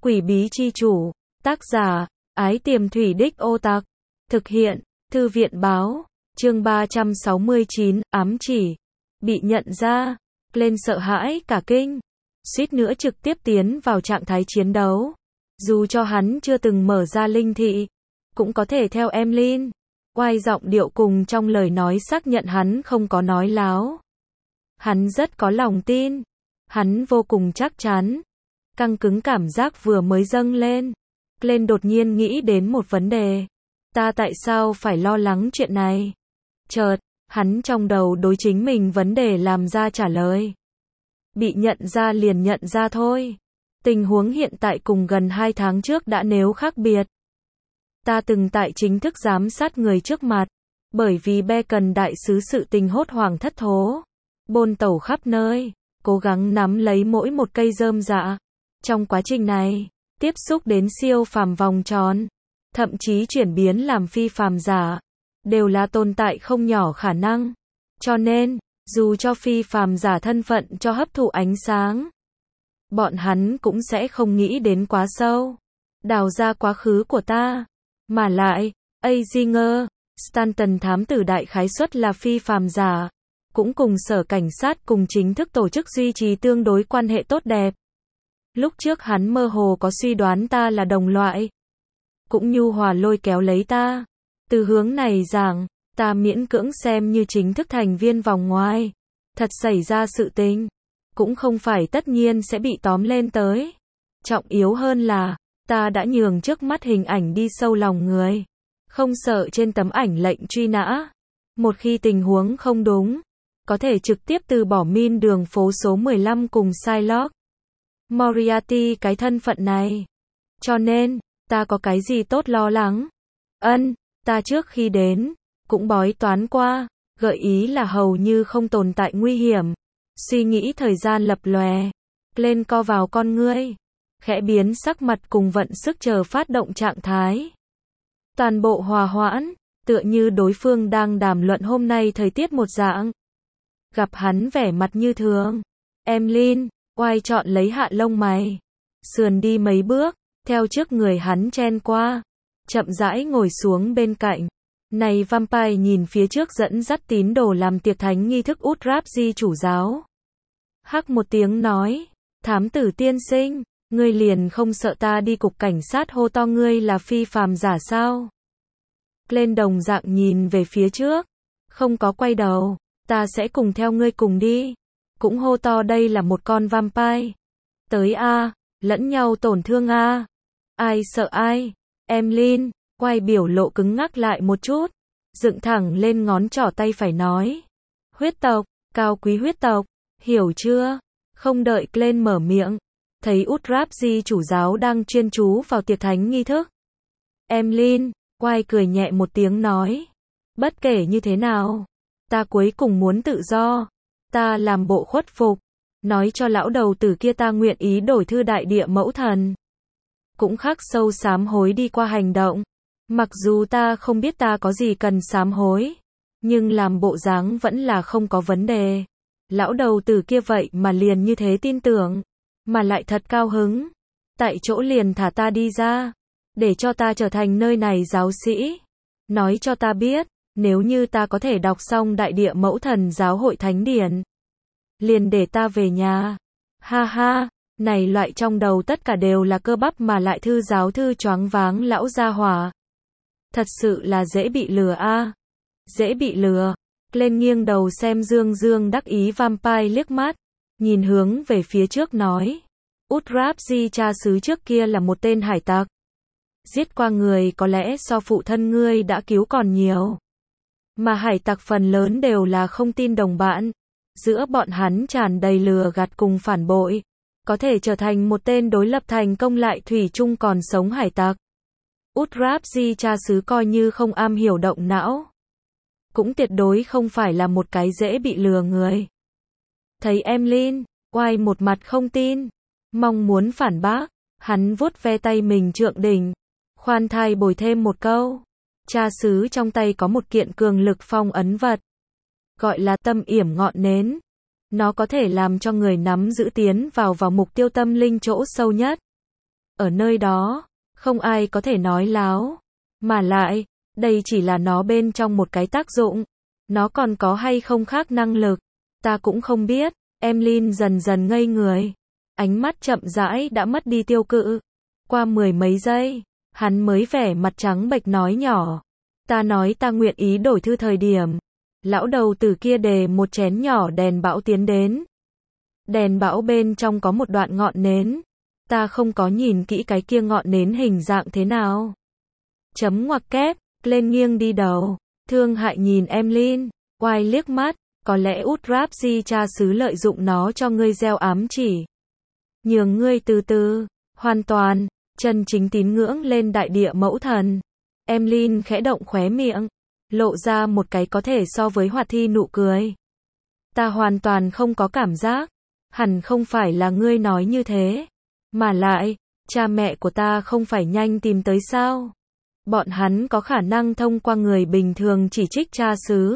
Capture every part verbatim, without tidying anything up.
Quỷ bí chi chủ, tác giả, Ái Tiềm Thủy Đích Ô Tặc, thực hiện, Thư viện báo, chương ba trăm sáu mươi chín, ám chỉ, bị nhận ra, lên sợ hãi cả kinh, suýt nữa trực tiếp tiến vào trạng thái chiến đấu. Dù cho hắn chưa từng mở ra linh thị, cũng có thể theo Emlyn, oai giọng điệu cùng trong lời nói xác nhận hắn không có nói láo. Hắn rất có lòng tin, hắn vô cùng chắc chắn. Căng cứng cảm giác vừa mới dâng lên. Lên đột nhiên nghĩ đến một vấn đề. Ta tại sao phải lo lắng chuyện này? Chợt, hắn trong đầu đối chính mình vấn đề làm ra trả lời. Bị nhận ra liền nhận ra thôi. Tình huống hiện tại cùng gần hai tháng trước đã nếu khác biệt. Ta từng tại chính thức giám sát người trước mặt. Bởi vì Bacon đại sứ sự tình hốt hoảng thất thố. Bôn tẩu khắp nơi. Cố gắng nắm lấy mỗi một cây rơm rạ. Trong quá trình này, tiếp xúc đến siêu phàm vòng tròn, thậm chí chuyển biến làm phi phàm giả, đều là tồn tại không nhỏ khả năng. Cho nên, dù cho phi phàm giả thân phận cho hấp thụ ánh sáng, bọn hắn cũng sẽ không nghĩ đến quá sâu, đào ra quá khứ của ta. Mà lại, Azinger, Stanton thám tử đại khái suất là phi phàm giả, cũng cùng sở cảnh sát cùng chính thức tổ chức duy trì tương đối quan hệ tốt đẹp. Lúc trước hắn mơ hồ có suy đoán ta là đồng loại, cũng nhu hòa lôi kéo lấy ta. Từ hướng này giảng, ta miễn cưỡng xem như chính thức thành viên vòng ngoài. Thật xảy ra sự tình, cũng không phải tất nhiên sẽ bị tóm lên tới. Trọng yếu hơn là, ta đã nhường trước mắt hình ảnh đi sâu lòng người. Không sợ trên tấm ảnh lệnh truy nã. Một khi tình huống không đúng, có thể trực tiếp từ bỏ min đường phố số mười lăm cùng Shylock Moriarty cái thân phận này. Cho nên, ta có cái gì tốt lo lắng? Ân, ta trước khi đến, cũng bói toán qua, gợi ý là hầu như không tồn tại nguy hiểm. Suy nghĩ thời gian lập lòe, lên co vào con ngươi, khẽ biến sắc mặt cùng vận sức chờ phát động trạng thái. Toàn bộ hòa hoãn, tựa như đối phương đang đàm luận hôm nay thời tiết một dạng. Gặp hắn vẻ mặt như thường. Emlyn, oai chọn lấy hạ lông mày, sườn đi mấy bước, theo trước người hắn chen qua, chậm rãi ngồi xuống bên cạnh. Này vampire nhìn phía trước dẫn dắt tín đồ làm tiệc thánh nghi thức Utrazi chủ giáo. Hắc một tiếng nói, thám tử tiên sinh, ngươi liền không sợ ta đi cục cảnh sát hô to ngươi là phi phàm giả sao? Lên đồng dạng nhìn về phía trước, không có quay đầu, ta sẽ cùng theo ngươi cùng đi. Cũng hô to đây là một con vampire. Tới a, lẫn nhau tổn thương a. Ai sợ ai? Emlyn, quay biểu lộ cứng ngắc lại một chút, dựng thẳng lên ngón trỏ tay phải nói. Huyết tộc, cao quý huyết tộc, hiểu chưa? Không đợi Glenn mở miệng, thấy Utrazi chủ giáo đang chuyên chú vào tiệc thánh nghi thức. Emlyn, quay cười nhẹ một tiếng nói. Bất kể như thế nào, ta cuối cùng muốn tự do. Ta làm bộ khuất phục, nói cho lão đầu tử kia ta nguyện ý đổi thư đại địa mẫu thần. Cũng khắc sâu sám hối đi qua hành động. Mặc dù ta không biết ta có gì cần sám hối, nhưng làm bộ dáng vẫn là không có vấn đề. Lão đầu tử kia vậy mà liền như thế tin tưởng, mà lại thật cao hứng. Tại chỗ liền thả ta đi ra, để cho ta trở thành nơi này giáo sĩ. Nói cho ta biết, nếu như ta có thể đọc xong đại địa mẫu thần giáo hội thánh điển, liền để ta về nhà. Ha ha, này loại trong đầu tất cả đều là cơ bắp mà lại thư giáo thư choáng váng lão gia hỏa. Thật sự là dễ bị lừa a. Dễ bị lừa. Lên nghiêng đầu xem dương dương đắc ý vampire liếc mắt, nhìn hướng về phía trước nói. Utrazi cha xứ trước kia là một tên hải tặc. Giết qua người có lẽ so phụ thân ngươi đã cứu còn nhiều. Mà hải tặc phần lớn đều là không tin đồng bạn. Giữa bọn hắn tràn đầy lừa gạt cùng phản bội. Có thể trở thành một tên đối lập thành công lại thủy chung còn sống hải tặc. Utrazi cha xứ coi như không am hiểu động não, cũng tuyệt đối không phải là một cái dễ bị lừa người. Thấy Emlyn, oai một mặt không tin, mong muốn phản bác, hắn vuốt ve tay mình trượng đỉnh, khoan thai bồi thêm một câu. Cha xứ trong tay có một kiện cường lực phong ấn vật, gọi là tâm yểm ngọn nến. Nó có thể làm cho người nắm giữ tiến vào vào mục tiêu tâm linh chỗ sâu nhất. ở nơi đó, không ai có thể nói láo. Mà lại, đây chỉ là nó bên trong một cái tác dụng. Nó còn có hay không khác năng lực, ta cũng không biết. Emlyn dần dần ngây người. Ánh mắt chậm rãi đã mất đi tiêu cự. Qua mười mấy giây, hắn mới vẻ mặt trắng bệch nói nhỏ. Ta nói ta nguyện ý đổi thư thời điểm. Lão đầu tử kia đề một chén nhỏ đèn bão tiến đến. Đèn bão bên trong có một đoạn ngọn nến. Ta không có nhìn kỹ cái kia ngọn nến hình dạng thế nào. Chấm ngoặc kép, lên nghiêng đi đầu. Thương hại nhìn Emlyn, oai liếc mắt. Có lẽ Udrabji cha xứ lợi dụng nó cho ngươi gieo ám chỉ. Nhường ngươi từ từ, hoàn toàn, chân chính tín ngưỡng lên đại địa mẫu thần. Emlyn khẽ động khóe miệng, lộ ra một cái có thể so với hoạt thi nụ cười. Ta hoàn toàn không có cảm giác, hẳn không phải là ngươi nói như thế. Mà lại, cha mẹ của ta không phải nhanh tìm tới sao? Bọn hắn có khả năng thông qua người bình thường chỉ trích cha xứ.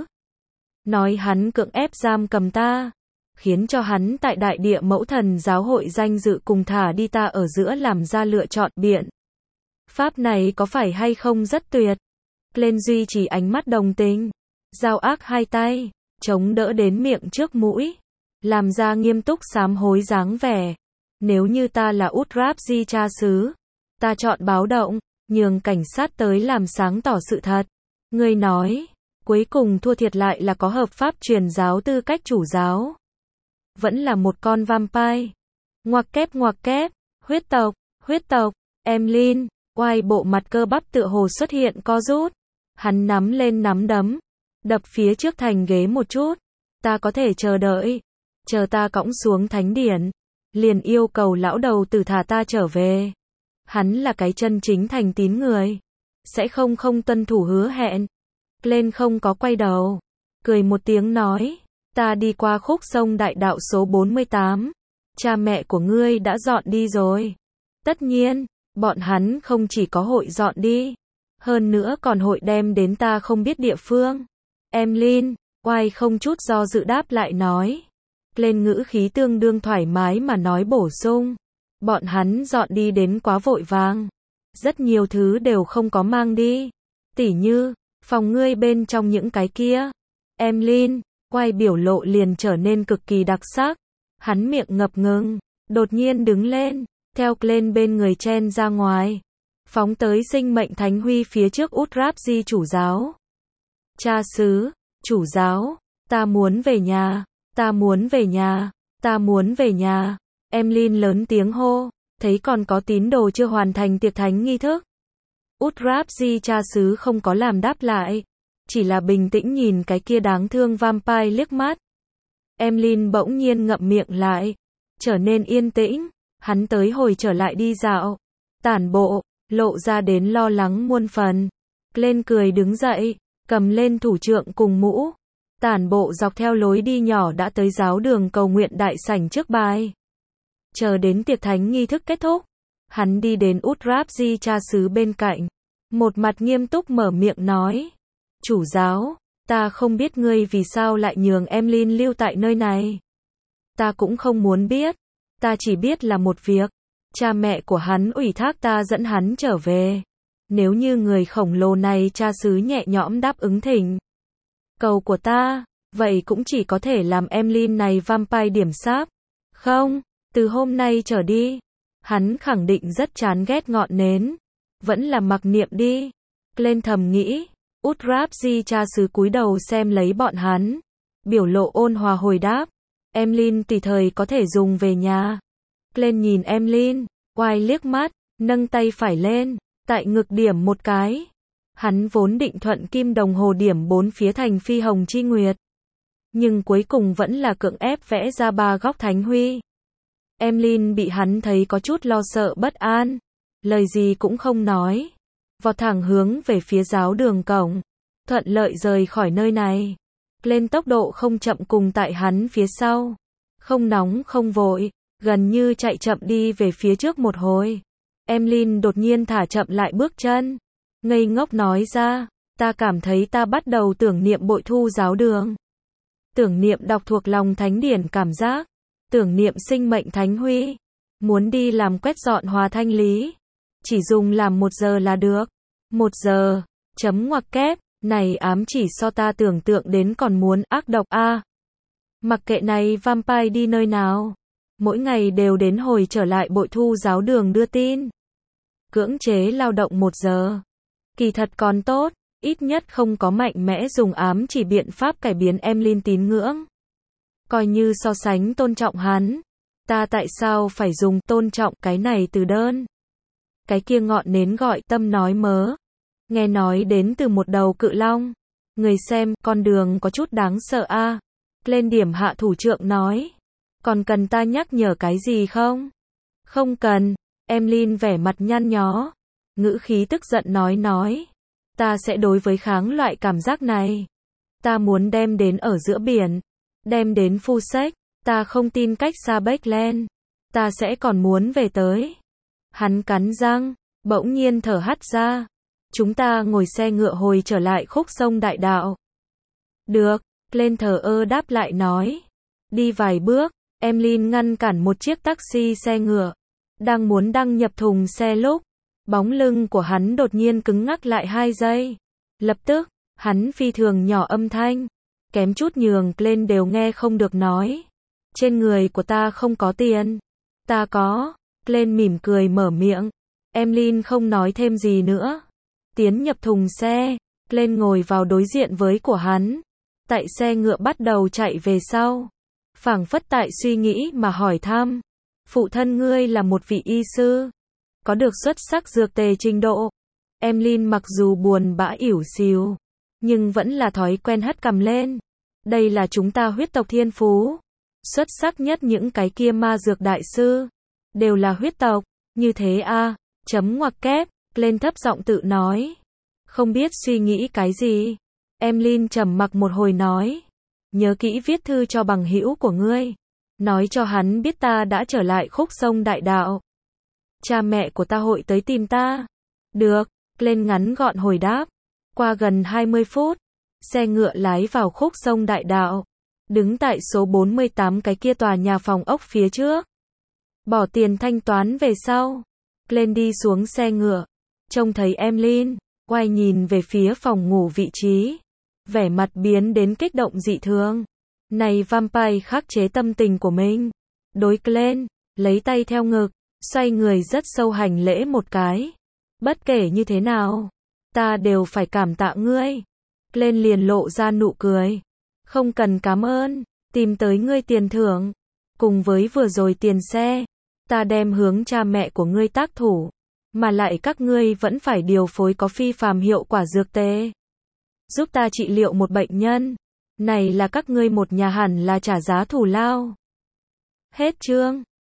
Nói hắn cưỡng ép giam cầm ta, khiến cho hắn tại đại địa mẫu thần giáo hội danh dự cùng thả đi ta ở giữa làm ra lựa chọn biện. Pháp này có phải hay không rất tuyệt. Lên duy trì ánh mắt đồng tình. Giao ác hai tay, chống đỡ đến miệng trước mũi. Làm ra nghiêm túc sám hối dáng vẻ. Nếu như ta là Udrabji cha xứ, ta chọn báo động, nhường cảnh sát tới làm sáng tỏ sự thật. Ngươi nói, cuối cùng thua thiệt lại là có hợp pháp truyền giáo tư cách chủ giáo. Vẫn là một con vampire. Ngoặc kép ngoặc kép, huyết tộc, huyết tộc, Emlyn, oai bộ mặt cơ bắp tựa hồ xuất hiện co rút. Hắn nắm lên nắm đấm, đập phía trước thành ghế một chút. Ta có thể chờ đợi, chờ ta cõng xuống thánh điển, liền yêu cầu lão đầu tử thả ta trở về. Hắn là cái chân chính thành tín người, sẽ không không tuân thủ hứa hẹn. Lên không có quay đầu, cười một tiếng nói, ta đi qua khúc sông đại đạo số bốn mươi tám, cha mẹ của ngươi đã dọn đi rồi. Tất nhiên, bọn hắn không chỉ có hội dọn đi, hơn nữa còn hội đem đến ta không biết địa phương. Emlyn, oai không chút do dự đáp lại nói. Lên ngữ khí tương đương thoải mái mà nói bổ sung. Bọn hắn dọn đi đến quá vội vàng. Rất nhiều thứ đều không có mang đi. Tỉ như, phòng ngươi bên trong những cái kia. Emlyn, quay biểu lộ liền trở nên cực kỳ đặc sắc. Hắn miệng ngập ngừng, đột nhiên đứng lên, theo lên bên người chen ra ngoài. Phóng tới sinh mệnh thánh huy phía trước Udrabji chủ giáo. Cha xứ, chủ giáo, ta muốn về nhà, ta muốn về nhà, ta muốn về nhà. Emlyn lớn tiếng hô, thấy còn có tín đồ chưa hoàn thành tiệc thánh nghi thức. Udrabji cha xứ không có làm đáp lại, chỉ là bình tĩnh nhìn cái kia đáng thương vampire liếc mắt. Emlyn bỗng nhiên ngậm miệng lại, trở nên yên tĩnh, hắn tới hồi trở lại đi dạo, tản bộ, lộ ra đến lo lắng muôn phần. Lên cười đứng dậy, cầm lên thủ trượng cùng mũ, tản bộ dọc theo lối đi nhỏ đã tới giáo đường cầu nguyện đại sảnh trước bài. Chờ đến tiệc thánh nghi thức kết thúc, hắn đi đến Udrabji cha xứ bên cạnh, một mặt nghiêm túc mở miệng nói, chủ giáo, ta không biết ngươi vì sao lại nhường Emlyn lưu tại nơi này. Ta cũng không muốn biết, ta chỉ biết là một việc, cha mẹ của hắn ủy thác ta dẫn hắn trở về. Nếu như người khổng lồ này cha xứ nhẹ nhõm đáp ứng thỉnh cầu của ta, vậy cũng chỉ có thể làm Emlyn này vampire điểm sáp. Không, từ hôm nay trở đi, hắn khẳng định rất chán ghét ngọn nến. Vẫn là mặc niệm đi. Lên thầm nghĩ, Udrabji cha xứ cúi đầu xem lấy bọn hắn. Biểu lộ ôn hòa hồi đáp, Emlyn tùy thời có thể dùng về nhà. Lên nhìn Emlyn, oai liếc mắt, nâng tay phải lên, tại ngực điểm một cái. Hắn vốn định thuận kim đồng hồ điểm bốn phía thành phi hồng chi nguyệt. Nhưng cuối cùng vẫn là cưỡng ép vẽ ra ba góc thánh huy. Emlyn bị hắn thấy có chút lo sợ bất an. Lời gì cũng không nói. Vọt thẳng hướng về phía giáo đường cổng. Thuận lợi rời khỏi nơi này. Lên tốc độ không chậm cùng tại hắn phía sau. Không nóng không vội. Gần như chạy chậm đi về phía trước một hồi. Emlyn đột nhiên thả chậm lại bước chân. Ngây ngốc nói ra, ta cảm thấy ta bắt đầu tưởng niệm bội thu giáo đường. Tưởng niệm đọc thuộc lòng thánh điển cảm giác. Tưởng niệm sinh mệnh thánh huy. Muốn đi làm quét dọn hòa thanh lý. chỉ dùng làm một giờ là được. Một giờ, chấm ngoặc kép, này ám chỉ so ta tưởng tượng đến còn muốn ác độc a. À. Mặc kệ này vampire đi nơi nào, mỗi ngày đều đến hồi trở lại bội thu giáo đường đưa tin. Cưỡng chế lao động một giờ. Kỳ thật còn tốt, ít nhất không có mạnh mẽ dùng ám chỉ biện pháp cải biến Emlyn tín ngưỡng. Coi như so sánh tôn trọng hắn. Ta tại sao phải dùng tôn trọng cái này từ đơn? Cái kia ngọn nến gọi tâm nói mớ. Nghe nói đến từ một đầu cự long. Người xem, con đường có chút đáng sợ a. À. Lên điểm hạ thủ trưởng nói. Còn cần ta nhắc nhở cái gì không? Không cần. Emlyn vẻ mặt nhăn nhó. Ngữ khí tức giận nói nói. Ta sẽ đối với kháng loại cảm giác này. Ta muốn đem đến ở giữa biển. Đem đến phu sách. Ta không tin cách xa Backland. Ta sẽ còn muốn về tới. Hắn cắn răng. Bỗng nhiên thở hắt ra. Chúng ta ngồi xe ngựa hồi trở lại khúc sông đại đạo. Được. Lên thờ ơ đáp lại nói. Đi vài bước. Emlyn ngăn cản một chiếc taxi xe ngựa. Đang muốn đăng nhập thùng xe lúc. Bóng lưng của hắn đột nhiên cứng ngắc lại hai giây. Lập tức, hắn phi thường nhỏ âm thanh. Kém chút nhường lên đều nghe không được nói. Trên người của ta không có tiền. Ta có. Lên mỉm cười mở miệng. Emlyn không nói thêm gì nữa. Tiến nhập thùng xe. Lên ngồi vào đối diện với của hắn. Tại xe ngựa bắt đầu chạy về sau. Phảng phất tại suy nghĩ mà hỏi thăm. Phụ thân ngươi là một vị y sư. Có được xuất sắc dược tề trình độ. Emlyn mặc dù buồn bã ỉu xìu. Nhưng vẫn là thói quen hất cằm lên. Đây là chúng ta huyết tộc thiên phú. Xuất sắc nhất những cái kia ma dược đại sư. Đều là huyết tộc. Như thế a. À, chấm ngoặc kép. Lên thấp giọng tự nói. Không biết suy nghĩ cái gì. Emlyn trầm mặc một hồi nói. Nhớ kỹ viết thư cho bằng hữu của ngươi. Nói cho hắn biết ta đã trở lại khúc sông đại đạo. Cha mẹ của ta hội tới tìm ta. Được. Lên ngắn gọn hồi đáp. Qua gần hai mươi phút. Xe ngựa lái vào khúc sông đại đạo. Đứng tại số bốn mươi tám cái kia tòa nhà phòng ốc phía trước. Bỏ tiền thanh toán về sau. Lên đi xuống xe ngựa. Trông thấy Emlyn. Quay nhìn về phía phòng ngủ vị trí. Vẻ mặt biến đến kích động dị thường. Này vampire khắc chế tâm tình của mình. Đối lên. Lấy tay theo ngực. Xoay người rất sâu hành lễ một cái. Bất kể như thế nào. Ta đều phải cảm tạ ngươi. Lên liền lộ ra nụ cười. Không cần cảm ơn. Tìm tới ngươi tiền thưởng. Cùng với vừa rồi tiền xe. Ta đem hướng cha mẹ của ngươi tác thủ. Mà lại các ngươi vẫn phải điều phối có phi phàm hiệu quả dược tê. Giúp ta trị liệu một bệnh nhân. Này là các ngươi một nhà hẳn là trả giá thù lao. Hết chương.